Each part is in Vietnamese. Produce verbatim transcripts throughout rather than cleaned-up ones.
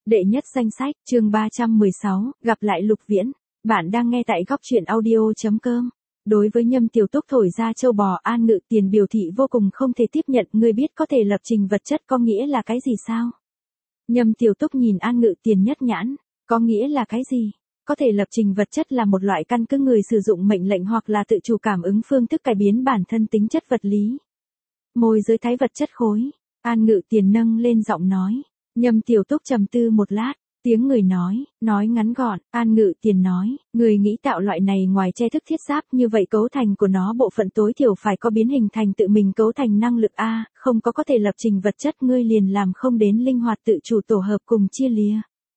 Đệ nhất danh sách, chương ba trăm mười sáu, gặp lại Lục Viễn. Bạn đang nghe tại góc truyện audio chấm com. Đối với Nhâm Tiểu Túc thổi ra châu bò, An Ngự Tiền biểu thị vô cùng không thể tiếp nhận. Ngươi biết có thể lập trình vật chất có nghĩa là cái gì sao? Nhâm Tiểu Túc nhìn An Ngự Tiền nhất nhãn. Có nghĩa là cái gì? Có thể lập trình vật chất là một loại căn cứ người sử dụng mệnh lệnh hoặc là tự chủ cảm ứng phương thức cải biến bản thân tính chất vật lý. Môi giới thái vật chất khối. An Ngự Tiền nâng lên giọng nói. Nhâm Tiểu Túc trầm tư một lát, tiếng người nói, nói ngắn gọn. An Ngự Tiền nói, người nghĩ tạo loại này ngoài che thức thiết giáp như vậy cấu thành của nó bộ phận tối thiểu phải có biến hình thành tự mình cấu thành năng lực A, không có có thể lập trình vật chất ngươi liền làm không đến linh hoạt tự chủ tổ hợp cùng chia lìa.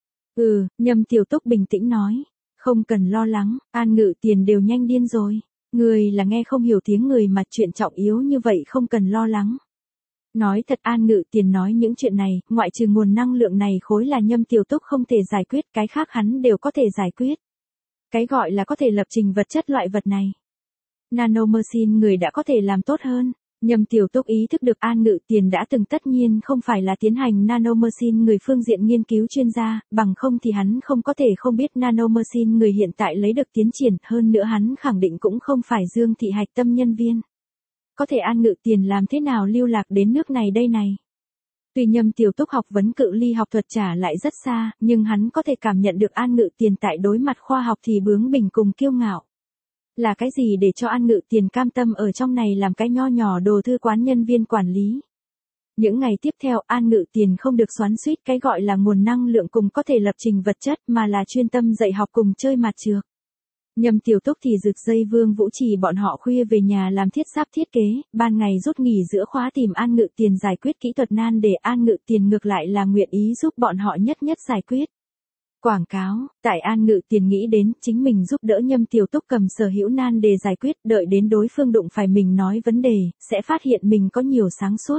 Ừ, Nhâm Tiểu Túc bình tĩnh nói, không cần lo lắng, An Ngự Tiền đều nhanh điên rồi. Người là nghe không hiểu tiếng người mà chuyện trọng yếu như vậy không cần lo lắng. Nói thật, An Ngự Tiền nói những chuyện này, ngoại trừ nguồn năng lượng này khối là Nhâm Tiểu Túc không thể giải quyết, cái khác hắn đều có thể giải quyết. Cái gọi là có thể lập trình vật chất loại vật này. Nanomachine người đã có thể làm tốt hơn. Nhâm Tiểu Túc ý thức được An Ngự Tiền đã từng tất nhiên không phải là tiến hành nanomachine người phương diện nghiên cứu chuyên gia, bằng không thì hắn không có thể không biết nanomachine người hiện tại lấy được tiến triển, hơn nữa hắn khẳng định cũng không phải Dương Thị hạch tâm nhân viên. Có thể An Ngự Tiền làm thế nào lưu lạc đến nước này đây này? Tuy Nhâm Tiểu Túc học vấn cự ly học thuật trả lại rất xa, nhưng hắn có thể cảm nhận được An Ngự Tiền tại đối mặt khoa học thì bướng bỉnh cùng kiêu ngạo. Là cái gì để cho An Ngự Tiền cam tâm ở trong này làm cái nho nhỏ đồ thư quán nhân viên quản lý? Những ngày tiếp theo An Ngự Tiền không được xoắn xuýt cái gọi là nguồn năng lượng cùng có thể lập trình vật chất mà là chuyên tâm dạy học cùng chơi mặt trược. Nhâm Tiểu Túc thì rực dây Vương Vũ Trì bọn họ khuya về nhà làm thiết giáp thiết kế, ban ngày rút nghỉ giữa khóa tìm An Ngự Tiền giải quyết kỹ thuật nan để An Ngự Tiền ngược lại là nguyện ý giúp bọn họ nhất nhất giải quyết. Quảng cáo, tại An Ngự Tiền nghĩ đến chính mình giúp đỡ Nhâm Tiểu Túc cầm sở hữu nan đề giải quyết, đợi đến đối phương đụng phải mình nói vấn đề, sẽ phát hiện mình có nhiều sáng suốt.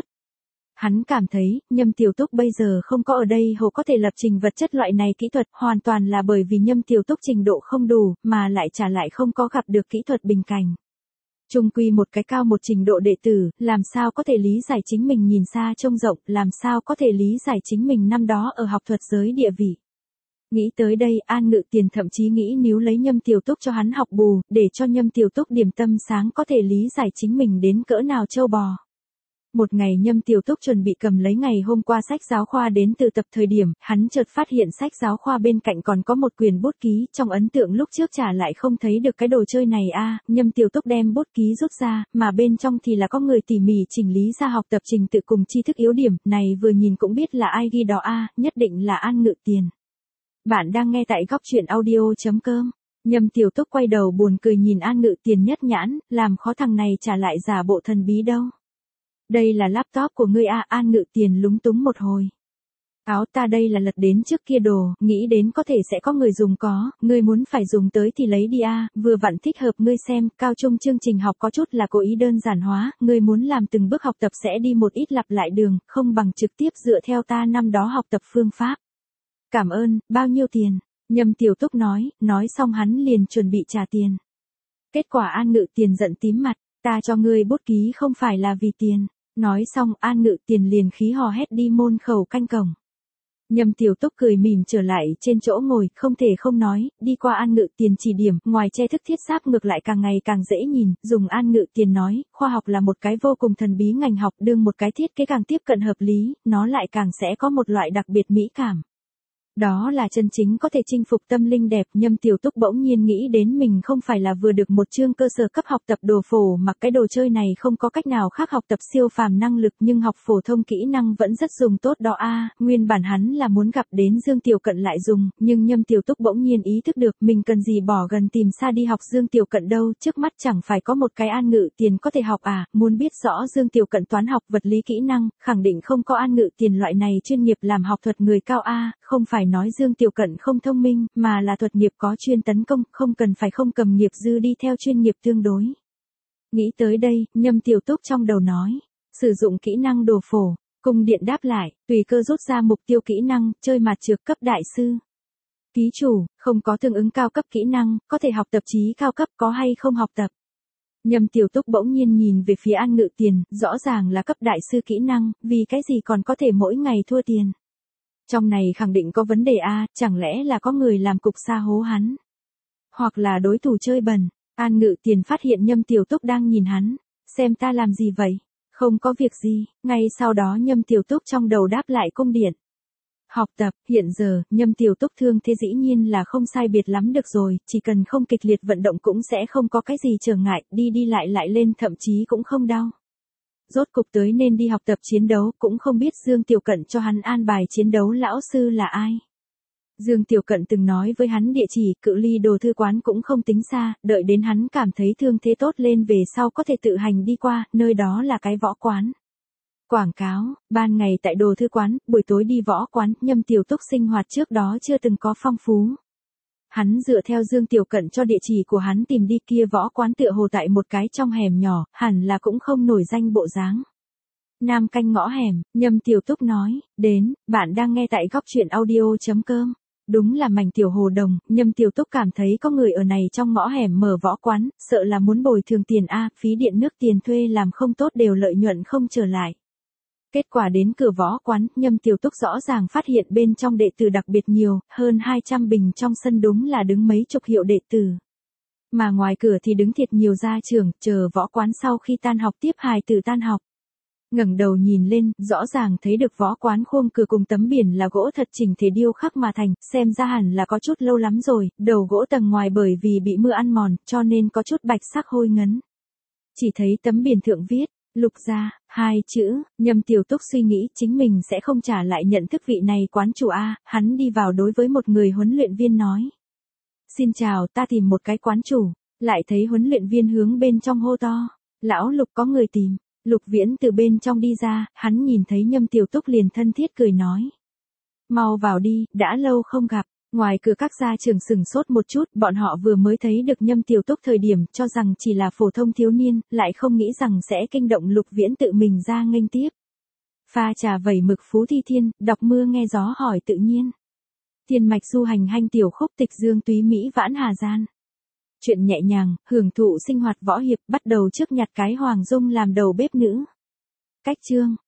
Hắn cảm thấy, Nhâm Tiểu Túc bây giờ không có ở đây hồ có thể lập trình vật chất loại này kỹ thuật, hoàn toàn là bởi vì Nhâm Tiểu Túc trình độ không đủ, mà lại trả lại không có gặp được kỹ thuật bình cảnh. Trung quy một cái cao một trình độ đệ tử, làm sao có thể lý giải chính mình nhìn xa trông rộng, làm sao có thể lý giải chính mình năm đó ở học thuật giới địa vị. Nghĩ tới đây, An Ngự Tiền thậm chí nghĩ nếu lấy Nhâm Tiểu Túc cho hắn học bù, để cho Nhâm Tiểu Túc điểm tâm sáng có thể lý giải chính mình đến cỡ nào trâu bò. Một ngày Nhâm Tiểu Túc chuẩn bị cầm lấy ngày hôm qua sách giáo khoa đến từ tập thời điểm, hắn chợt phát hiện sách giáo khoa bên cạnh còn có một quyển bút ký, trong ấn tượng lúc trước trả lại không thấy được cái đồ chơi này a. Nhâm Tiểu Túc đem bút ký rút ra, mà bên trong thì là có người tỉ mỉ chỉnh lý ra học tập trình tự cùng tri thức yếu điểm, này vừa nhìn cũng biết là ai ghi đó a, nhất định là An Ngự Tiền. Bạn đang nghe tại góc truyện audio chấm com. Nhâm Tiểu Túc quay đầu buồn cười nhìn An Ngự Tiền nhất nhãn, làm khó thằng này trả lại giả bộ thần bí đâu. Đây là laptop của ngươi a. An Ngự Tiền lúng túng một hồi. Áo ta đây là lật đến trước kia đồ, nghĩ đến có thể sẽ có người dùng có, ngươi muốn phải dùng tới thì lấy đi a, vừa vặn thích hợp ngươi xem, cao trung chương trình học có chút là cố ý đơn giản hóa, ngươi muốn làm từng bước học tập sẽ đi một ít lặp lại đường, không bằng trực tiếp dựa theo ta năm đó học tập phương pháp. Cảm ơn, bao nhiêu tiền? Nhâm Tiểu Túc nói, nói xong hắn liền chuẩn bị trả tiền. Kết quả An Ngự Tiền giận tím mặt, ta cho ngươi bút ký không phải là vì tiền. Nói xong An Ngự Tiền liền khí hò hét đi môn khẩu canh cổng. Nhâm Tiểu Túc cười mỉm trở lại trên chỗ ngồi, không thể không nói, đi qua An Ngự Tiền chỉ điểm, ngoài che thức thiết giáp ngược lại càng ngày càng dễ nhìn, dùng An Ngự Tiền nói, khoa học là một cái vô cùng thần bí ngành học, đương một cái thiết kế càng tiếp cận hợp lý, nó lại càng sẽ có một loại đặc biệt mỹ cảm. Đó là chân chính có thể chinh phục tâm linh đẹp. Nhâm Tiểu Túc bỗng nhiên nghĩ đến mình không phải là vừa được một chương cơ sở cấp học tập đồ phổ mà cái đồ chơi này không có cách nào khác học tập siêu phàm năng lực nhưng học phổ thông kỹ năng vẫn rất dùng tốt đó a. Nguyên bản hắn là muốn gặp đến Dương Tiểu Cận lại dùng, nhưng Nhâm Tiểu Túc bỗng nhiên ý thức được mình cần gì bỏ gần tìm xa đi học Dương Tiểu Cận đâu, trước mắt chẳng phải có một cái An Ngự Tiền có thể học à, muốn biết rõ Dương Tiểu Cận toán học vật lý kỹ năng, khẳng định không có An Ngự Tiền loại này chuyên nghiệp làm học thuật người cao a, không phải nói Dương Tiểu Cận không thông minh, mà là thuật nghiệp có chuyên tấn công, không cần phải không cầm nghiệp dư đi theo chuyên nghiệp tương đối. Nghĩ tới đây, Nhâm Tiểu Túc trong đầu nói, sử dụng kỹ năng đồ phổ, cung điện đáp lại, tùy cơ rút ra mục tiêu kỹ năng, chơi mặt trược cấp đại sư. Ký chủ, không có tương ứng cao cấp kỹ năng, có thể học tập chí cao cấp có hay không học tập. Nhâm Tiểu Túc bỗng nhiên nhìn về phía An Ngự Tiền, rõ ràng là cấp đại sư kỹ năng, vì cái gì còn có thể mỗi ngày thua tiền. Trong này khẳng định có vấn đề a, chẳng lẽ là có người làm cục sa hố hắn? Hoặc là đối thủ chơi bẩn. An Ngự Tiền phát hiện Nhâm Tiểu Túc đang nhìn hắn, xem ta làm gì vậy? Không có việc gì, ngay sau đó Nhâm Tiểu Túc trong đầu đáp lại cung điện. Học tập, hiện giờ, Nhâm Tiểu Túc thương thế dĩ nhiên là không sai biệt lắm được rồi, chỉ cần không kịch liệt vận động cũng sẽ không có cái gì trở ngại, đi đi lại lại lên thậm chí cũng không đau. Rốt cục tới nên đi học tập chiến đấu, cũng không biết Dương Tiểu Cận cho hắn an bài chiến đấu lão sư là ai. Dương Tiểu Cận từng nói với hắn địa chỉ, cự ly đồ thư quán cũng không tính xa, đợi đến hắn cảm thấy thương thế tốt lên về sau có thể tự hành đi qua, nơi đó là cái võ quán. Quảng cáo, ban ngày tại đồ thư quán, buổi tối đi võ quán, Nhâm Tiểu Túc sinh hoạt trước đó chưa từng có phong phú. Hắn dựa theo Dương Tiểu Cận cho địa chỉ của hắn tìm đi, kia võ quán tựa hồ tại một cái trong hẻm nhỏ, hẳn là cũng không nổi danh bộ dáng. Nam canh ngõ hẻm, Nhâm Tiểu Túc nói, đến, bạn đang nghe tại góc truyện audio chấm com. Đúng là mảnh tiểu hồ đồng, Nhâm Tiểu Túc cảm thấy có người ở này trong ngõ hẻm mở võ quán, sợ là muốn bồi thường tiền a, phí điện nước tiền thuê làm không tốt đều lợi nhuận không trở lại. Kết quả đến cửa võ quán, Nhâm Tiểu Túc rõ ràng phát hiện bên trong đệ tử đặc biệt nhiều, hơn hai trăm bình trong sân đúng là đứng mấy chục hiệu đệ tử. Mà ngoài cửa thì đứng thiệt nhiều gia trưởng, chờ võ quán sau khi tan học tiếp hài tử tan học. Ngẩng đầu nhìn lên, rõ ràng thấy được võ quán khuôn cửa cùng tấm biển là gỗ thật chỉnh thể điêu khắc mà thành, xem ra hẳn là có chút lâu lắm rồi, đầu gỗ tầng ngoài bởi vì bị mưa ăn mòn, cho nên có chút bạch sắc hôi ngấn. Chỉ thấy tấm biển thượng viết, Lục gia, hai chữ, Nhâm Tiểu Túc suy nghĩ chính mình sẽ không trả lại nhận thức vị này quán chủ A, hắn đi vào đối với một người huấn luyện viên nói. Xin chào, ta tìm một cái quán chủ, lại thấy huấn luyện viên hướng bên trong hô to. Lão Lục có người tìm, Lục Viễn từ bên trong đi ra, hắn nhìn thấy Nhâm Tiểu Túc liền thân thiết cười nói. Mau vào đi, đã lâu không gặp. Ngoài cửa các gia trưởng sừng sốt một chút, bọn họ vừa mới thấy được Nhâm Tiểu Túc thời điểm cho rằng chỉ là phổ thông thiếu niên, lại không nghĩ rằng sẽ kinh động Lục Viễn tự mình ra nghênh tiếp. Pha trà vẩy mực Phú Thi Thiên, đọc mưa nghe gió hỏi tự nhiên. Thiên mạch du hành hanh tiểu khúc tịch dương túy Mỹ vãn hà gian. Chuyện nhẹ nhàng, hưởng thụ sinh hoạt võ hiệp, bắt đầu trước nhặt cái Hoàng Dung làm đầu bếp nữ. Cách chương.